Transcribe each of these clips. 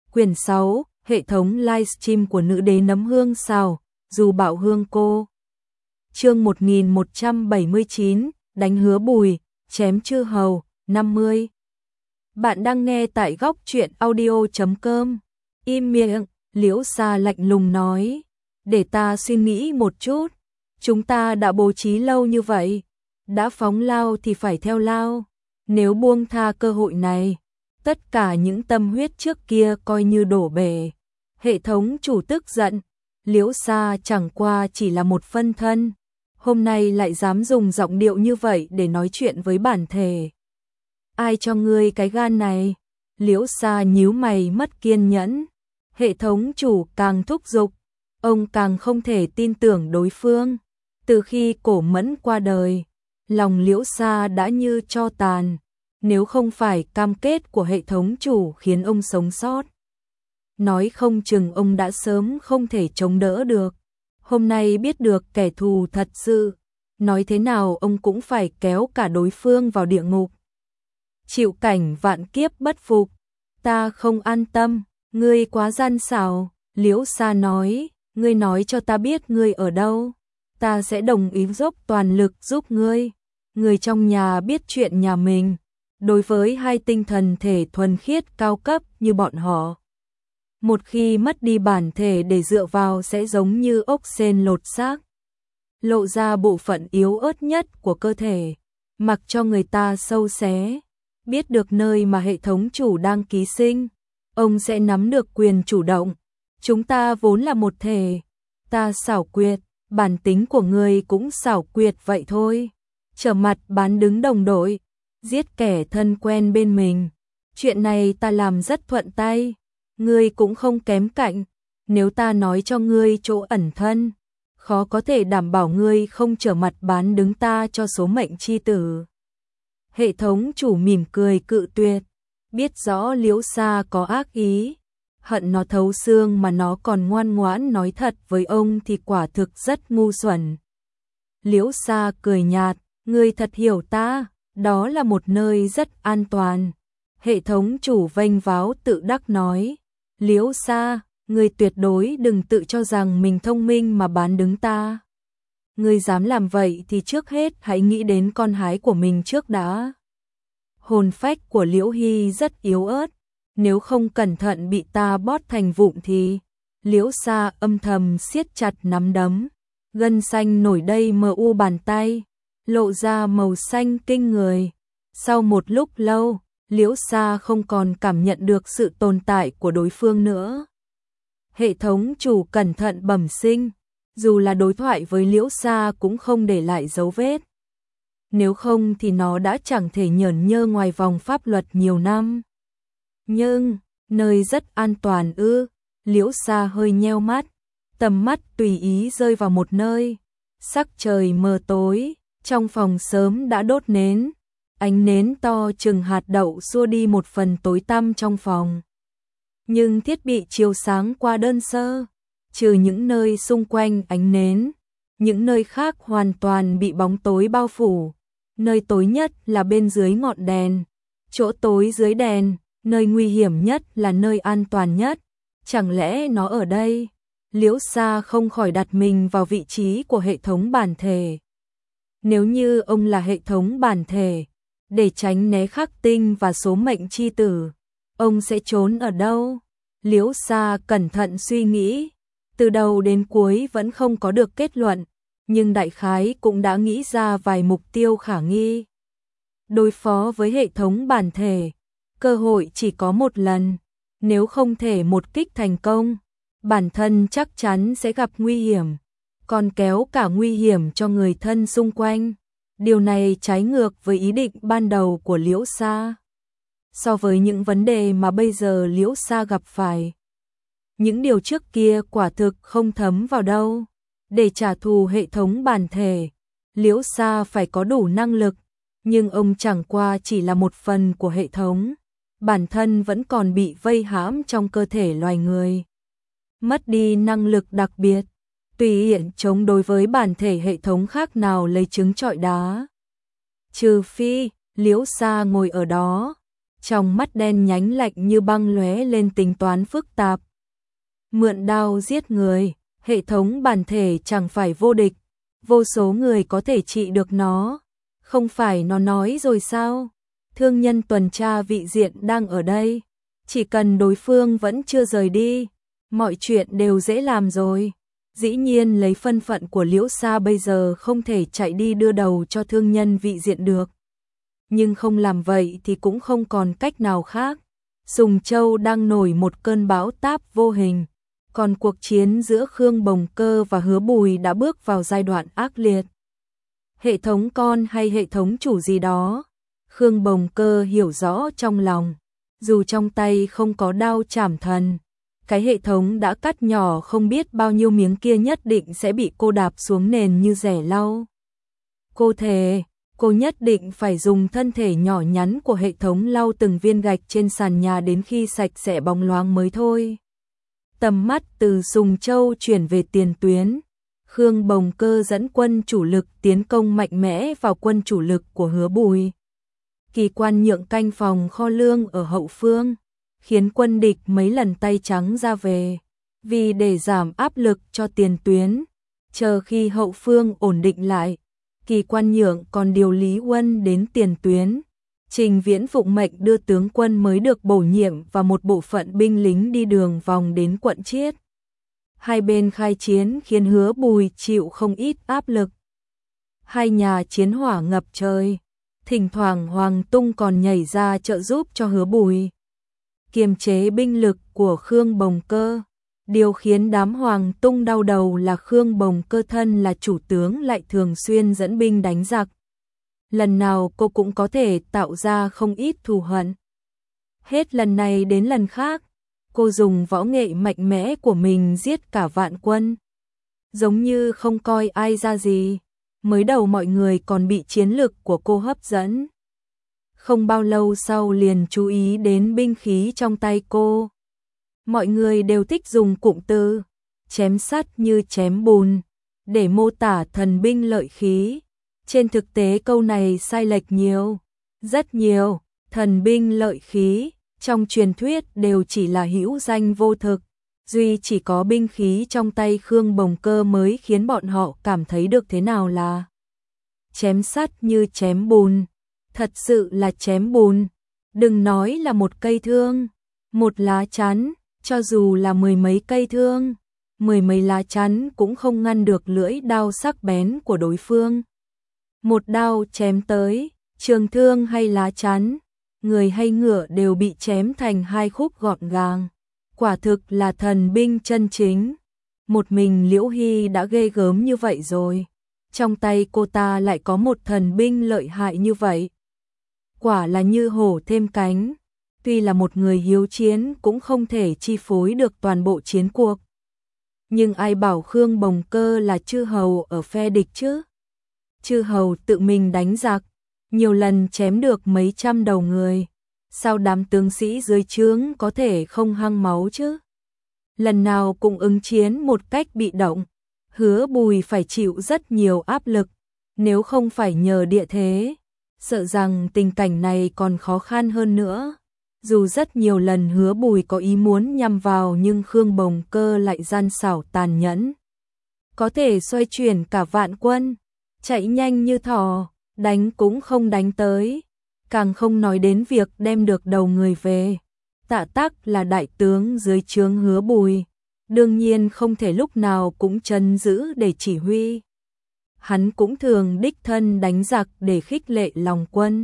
Quyển 6, hệ thống livestream của nữ đế nấm hương xào, dù bạo hương cô. Chương 1179, đánh hứa bùi, chém chư hầu, 50. Bạn đang nghe tại góc truyện audio.com. Im miệng, Liễu Sa lạnh lùng nói, để ta suy nghĩ một chút, chúng ta đã bố trí lâu như vậy, đã phóng lao thì phải theo lao, nếu buông tha cơ hội này, tất cả những tâm huyết trước kia coi như đổ bể. Hệ thống chủ tức giận, Liễu Sa chẳng qua chỉ là một phân thân, hôm nay lại dám dùng giọng điệu như vậy để nói chuyện với bản thể. Ai cho ngươi cái gan này? Liễu Sa nhíu mày mất kiên nhẫn. Hệ thống chủ càng thúc giục, ông càng không thể tin tưởng đối phương. Từ khi Cổ Mẫn qua đời, lòng Liễu Sa đã như tro tàn, nếu không phải cam kết của hệ thống chủ khiến ông sống sót, nói không chừng ông đã sớm không thể chống đỡ được. Hôm nay biết được kẻ thù thật sự, nói thế nào ông cũng phải kéo cả đối phương vào địa ngục. Chịu cảnh vạn kiếp bất phục, ta không an tâm, ngươi quá gian xảo. Liễu Sa nói, ngươi nói cho ta biết ngươi ở đâu, ta sẽ đồng ý dốc toàn lực giúp ngươi. Người trong nhà biết chuyện nhà mình, đối với hai tinh thần thể thuần khiết cao cấp như bọn họ, một khi mất đi bản thể để dựa vào sẽ giống như ốc sên lột xác, lộ ra bộ phận yếu ớt nhất của cơ thể, mặc cho người ta sâu xé. Biết được nơi mà hệ thống chủ đang ký sinh, ông sẽ nắm được quyền chủ động. Chúng ta vốn là một thể, ta xảo quyệt, bản tính của ngươi cũng xảo quyệt vậy thôi. Trở mặt bán đứng đồng đội, giết kẻ thân quen bên mình. Chuyện này ta làm rất thuận tay, ngươi cũng không kém cạnh. Nếu ta nói cho ngươi chỗ ẩn thân, khó có thể đảm bảo ngươi không trở mặt bán đứng ta cho số mệnh chi tử. Hệ thống chủ mỉm cười cự tuyệt, biết rõ Liễu Sa có ác ý, hận nó thấu xương mà nó còn ngoan ngoãn nói thật với ông thì quả thực rất ngu xuẩn. Liễu Sa cười nhạt, ngươi thật hiểu ta, đó là một nơi rất an toàn. Hệ thống chủ vênh váo tự đắc nói, Liễu Sa, ngươi tuyệt đối đừng tự cho rằng mình thông minh mà bán đứng ta. Ngươi dám làm vậy thì trước hết hãy nghĩ đến con hái của mình trước đã. Hồn phách của Liễu Hy rất yếu ớt, nếu không cẩn thận bị ta bót thành vụn thì... Liễu Sa âm thầm siết chặt nắm đấm, gân xanh nổi đầy mờ u bàn tay, lộ ra màu xanh kinh người. Sau một lúc lâu, Liễu Sa không còn cảm nhận được sự tồn tại của đối phương nữa. Hệ thống chủ cẩn thận bẩm sinh, dù là đối thoại với Liễu Sa cũng không để lại dấu vết. Nếu không thì nó đã chẳng thể nhởn nhơ ngoài vòng pháp luật nhiều năm. Nhưng, nơi rất an toàn ư? Liễu Sa hơi nheo mắt, tầm mắt tùy ý rơi vào một nơi. Sắc trời mờ tối, trong phòng sớm đã đốt nến. Ánh nến to chừng hạt đậu xua đi một phần tối tăm trong phòng. Nhưng thiết bị chiếu sáng qua đơn sơ, trừ những nơi xung quanh ánh nến, những nơi khác hoàn toàn bị bóng tối bao phủ. Nơi tối nhất là bên dưới ngọn đèn, chỗ tối dưới đèn, nơi nguy hiểm nhất là nơi an toàn nhất. Chẳng lẽ nó ở đây? Liễu Sa không khỏi đặt mình vào vị trí của hệ thống bản thể. Nếu như ông là hệ thống bản thể, để tránh né khắc tinh và số mệnh chi tử, ông sẽ trốn ở đâu? Liễu Sa cẩn thận suy nghĩ, từ đầu đến cuối vẫn không có được kết luận, nhưng đại khái cũng đã nghĩ ra vài mục tiêu khả nghi. Đối phó với hệ thống bản thể, cơ hội chỉ có một lần, nếu không thể một kích thành công, bản thân chắc chắn sẽ gặp nguy hiểm, còn kéo cả nguy hiểm cho người thân xung quanh. Điều này trái ngược với ý định ban đầu của Liễu Sa. So với những vấn đề mà bây giờ Liễu Sa gặp phải, những điều trước kia quả thực không thấm vào đâu. Để trả thù hệ thống bản thể, Liễu Sa phải có đủ năng lực, nhưng ông chẳng qua chỉ là một phần của hệ thống, bản thân vẫn còn bị vây hãm trong cơ thể loài người. Mất đi năng lực đặc biệt, tùy hiện chống đối với bản thể hệ thống khác nào lấy trứng trọi đá. Trừ phi, Liễu Sa ngồi ở đó, trong mắt đen nhánh lạnh như băng lóe lên tính toán phức tạp. Mượn đao giết người, hệ thống bản thể chẳng phải vô địch, vô số người có thể trị được nó, không phải nó nói rồi sao? Thương nhân tuần tra vị diện đang ở đây, chỉ cần đối phương vẫn chưa rời đi, mọi chuyện đều dễ làm rồi. Dĩ nhiên lấy thân phận của Liễu Sa bây giờ không thể chạy đi đưa đầu cho thương nhân vị diện được. Nhưng không làm vậy thì cũng không còn cách nào khác. Sùng Châu đang nổi một cơn bão táp vô hình, còn cuộc chiến giữa Khương Bồng Cơ và Hứa Bùi đã bước vào giai đoạn ác liệt. Hệ thống con hay hệ thống chủ gì đó, Khương Bồng Cơ hiểu rõ trong lòng, dù trong tay không có đao trảm thần, cái hệ thống đã cắt nhỏ không biết bao nhiêu miếng kia nhất định sẽ bị cô đạp xuống nền như rẻ lau. Cô thề, cô nhất định phải dùng thân thể nhỏ nhắn của hệ thống lau từng viên gạch trên sàn nhà đến khi sạch sẽ bóng loáng mới thôi. Tầm mắt từ Sùng Châu chuyển về tiền tuyến, Khương Bồng Cơ dẫn quân chủ lực tiến công mạnh mẽ vào quân chủ lực của Hứa Bùi. Kỳ Quan nhượng canh phòng kho lương ở hậu phương, khiến quân địch mấy lần tay trắng ra về. Vì để giảm áp lực cho tiền tuyến, chờ khi hậu phương ổn định lại, Kỳ Quan nhượng còn điều Lý Huân đến tiền tuyến. Trình Viễn phụng mệnh đưa tướng quân mới được bổ nhiệm và một bộ phận binh lính đi đường vòng đến quận Chiết. Hai bên khai chiến khiến Hứa Bùi chịu không ít áp lực. Hai nhà chiến hỏa ngập trời, thỉnh thoảng Hoàng Tung còn nhảy ra trợ giúp cho Hứa Bùi kiềm chế binh lực của Khương Bồng Cơ. Điều khiến đám Hoàng Tung đau đầu là Khương Bồng Cơ thân là chủ tướng lại thường xuyên dẫn binh đánh giặc. Lần nào cô cũng có thể tạo ra không ít thù hận. Hết lần này đến lần khác, cô dùng võ nghệ mạnh mẽ của mình giết cả vạn quân. Giống như không coi ai ra gì, mới đầu mọi người còn bị chiến lực của cô hấp dẫn. Không bao lâu sau liền chú ý đến binh khí trong tay cô. Mọi người đều thích dùng cụm từ chém sắt như chém bùn để mô tả thần binh lợi khí. Trên thực tế câu này sai lệch nhiều, rất nhiều. Thần binh lợi khí trong truyền thuyết đều chỉ là hữu danh vô thực, duy chỉ có binh khí trong tay Khương Bồng Cơ mới khiến bọn họ cảm thấy được thế nào là chém sắt như chém bùn. Thật sự là chém bùn, đừng nói là một cây thương, một lá chắn, cho dù là mười mấy cây thương, mười mấy lá chắn cũng không ngăn được lưỡi đao sắc bén của đối phương. Một đao chém tới, trường thương hay lá chắn, người hay ngựa đều bị chém thành hai khúc gọn gàng. Quả thực là thần binh chân chính. Một mình Liễu Hy đã ghê gớm như vậy rồi, trong tay cô ta lại có một thần binh lợi hại như vậy. Quả là như hổ thêm cánh, tuy là một người hiếu chiến cũng không thể chi phối được toàn bộ chiến cuộc. Nhưng ai bảo Khương Bồng Cơ là chư hầu ở phe địch chứ? Chư hầu tự mình đánh giặc, nhiều lần chém được mấy trăm đầu người, sao đám tướng sĩ dưới trướng có thể không hăng máu chứ? Lần nào cũng ứng chiến một cách bị động, Hứa Bùi phải chịu rất nhiều áp lực, nếu không phải nhờ địa thế, sợ rằng tình cảnh này còn khó khăn hơn nữa. Dù rất nhiều lần Hứa Bùi có ý muốn nhằm vào nhưng Khương Bồng Cơ lại gian xảo tàn nhẫn, có thể xoay chuyển cả vạn quân, chạy nhanh như thỏ, đánh cũng không đánh tới, càng không nói đến việc đem được đầu người về. Tạ Tắc là đại tướng dưới trướng Hứa Bùi, đương nhiên không thể lúc nào cũng trấn giữ để chỉ huy. Hắn cũng thường đích thân đánh giặc để khích lệ lòng quân.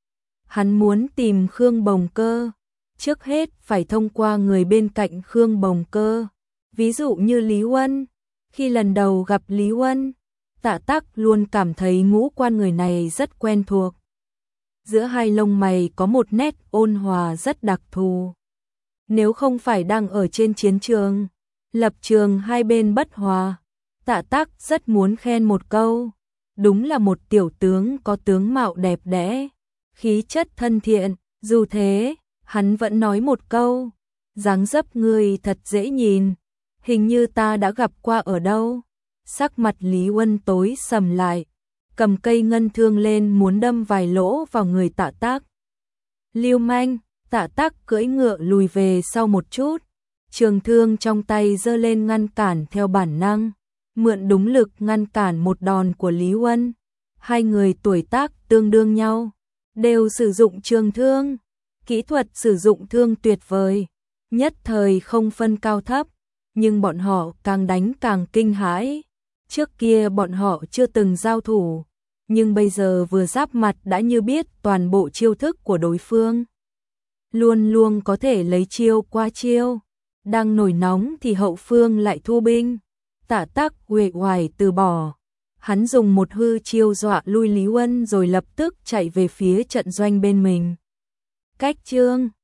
Hắn muốn tìm Khương Bồng Cơ, trước hết phải thông qua người bên cạnh Khương Bồng Cơ, ví dụ như Lý Huân. Khi lần đầu gặp Lý Huân, Tạ Tắc luôn cảm thấy ngũ quan người này rất quen thuộc. Giữa hai lông mày có một nét ôn hòa rất đặc thù. Nếu không phải đang ở trên chiến trường, lập trường hai bên bất hòa, Tạ Tắc rất muốn khen một câu, đúng là một tiểu tướng có tướng mạo đẹp đẽ, khí chất thân thiện. Dù thế, hắn vẫn nói một câu, dáng dấp ngươi thật dễ nhìn, hình như ta đã gặp qua ở đâu. Sắc mặt Lý Huân tối sầm lại, cầm cây ngân thương lên muốn đâm vài lỗ vào người Tạ Tắc. Lưu manh, Tạ Tắc cưỡi ngựa lùi về sau một chút, trường thương trong tay giơ lên ngăn cản theo bản năng, mượn đúng lực ngăn cản một đòn của Lý Huân. Hai người tuổi tác tương đương nhau, đều sử dụng trường thương, kỹ thuật sử dụng thương tuyệt vời, nhất thời không phân cao thấp, nhưng bọn họ càng đánh càng kinh hãi. Trước kia bọn họ chưa từng giao thủ, nhưng bây giờ vừa giáp mặt đã như biết toàn bộ chiêu thức của đối phương. Luôn luôn có thể lấy chiêu qua chiêu, đang nổi nóng thì hậu phương lại thu binh. Tạ Tắc uể oải từ bỏ, hắn dùng một hư chiêu dọa lui Lý Huân rồi lập tức chạy về phía trận doanh bên mình. Cách chương